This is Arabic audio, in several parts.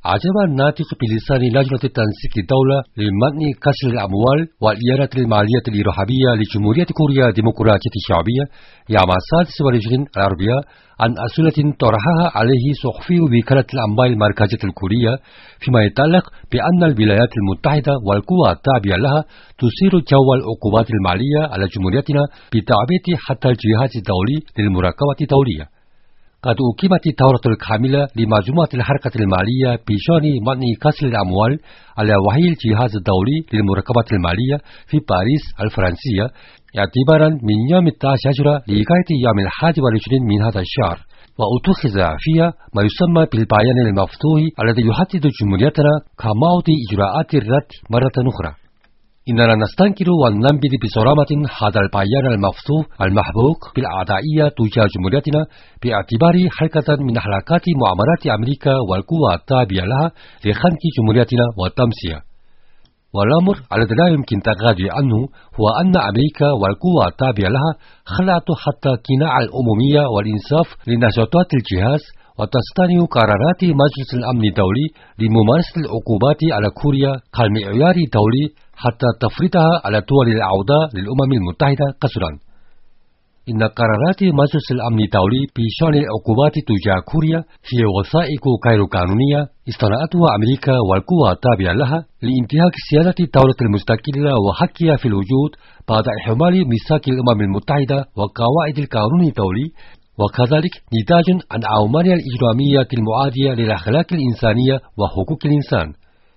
أعجب الناطق بلسان لجنة تنسيق الدولة لمنع كسر الأموال والإدارة المالية الإرهابية لجمهورية كوريا الديمقراطية الشعبية يوم 26 الأربعاء عن أسئلة طرحها عليه صحفي وكالة الأنباء المركزية الكورية فيما يتعلق بأن الولايات المتحدة والقوى التابعة لها تثير جو العقوبات المالية على جمهوريتنا بتعبئة حتى الجهاز الدولي للمراقبة الدولية. قد أقيمت الدورة الكاملة لمجموعة الحركة المالية بشأن منع كسر الأموال على وحي الجهاز الدولي للمراقبة المالية في باريس الفرنسية اعتبارا من يوم 11 لغاية يوم 21 من هذا الشهر، واتخذ فيها ما يسمى بالبيان المفتوح الذي يحدد جمهوريتنا كموضع إجراءات الرد مرة أخرى. إننا نستنكر وننبذ بصرامة هذا البيان المفتوح المحبوك بالأعدائية تجاه جمهوريتنا باعتبار حركة من حركات مؤامرات أمريكا والقوى التابعة لها لخنق جمهوريتنا وتمسيها. والأمر الذي لا يمكن التغاضي عنه هو أن أمريكا والقوى التابعة لها خلعت حتى قناع الأممية والإنصاف لنشاطات الجهاز وتصطنع قرارات مجلس الأمن الدولي لممارسة العقوبات على كوريا كالمعيار الدولي حتى تفرضها على دول الأعضاء للأمم المتحدة قسرا. إن قرارات مجلس الأمن الدولي بشأن العقوبات تجاه كوريا هي وثائق غير قانونية اصطنعتها أمريكا والقوى التابعة لها لانتهاك سيادة الدولة المستقلة وحقها في الوجود بعد إحمال ميثاق الأمم المتحدة وقواعد القانون الدولي، وكذلك نتاج عن أعمال الإجرامية المعادية للأخلاق الإنسانية وحقوق الإنسان.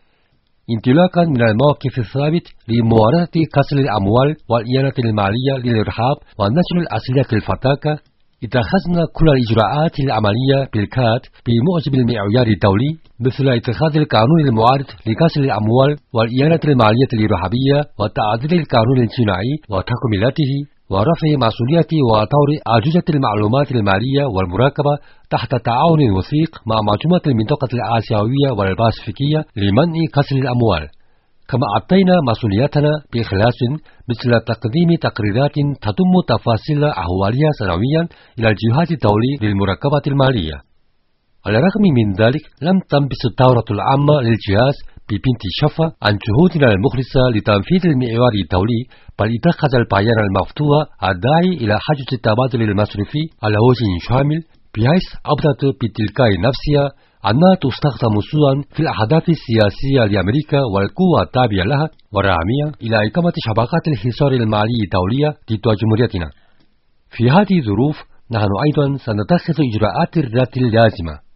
انطلاقا من الموقف الثابت لمواردة كسر الأموال والإدارة المالية للإرهاب ونشر الأسلحة الفتاكة، اتخذنا كل الإجراءات العملية بالكاد بموجب المعيار الدولي، مثل اتخاذ القانون المعارض لكسر الأموال والإدارة المالية الإرهابية وتعديل القانون الجنائي وتكملته ورفع مسؤولية وطور أجهزة المعلومات المالية والمراقبة تحت تعاون وثيق مع مجموعة المنطقة الآسيوية والباسفيكية لمنع كسر الأموال. كما أعطينا مسؤوليتنا بإخلاص مثل تقديم تقريرات تضم تفاصيل أحوالها سنويا إلى الجهاز الدولي للمراقبة المالية. على الرغم من ذلك لم تنبث الدورة العامة للجهاز ببنت شفا عن جهودنا المخلصة لتنفيذ المعيار الدولي، بل اتخذ البيان المفتوح الداعي إلى حجز التبادل المصرفي على وجه شامل، بحيث أبدت بتلقاء نفسها أنها تستخدم سوءا في الأهداف السياسية لأمريكا والقوى التابعة لها والرامية إلى إقامة شبكات الحصار المالي الدولية ضد جمهوريتنا. في هذه الظروف نحن أيضا سنتخذ إجراءات الرد اللازمة.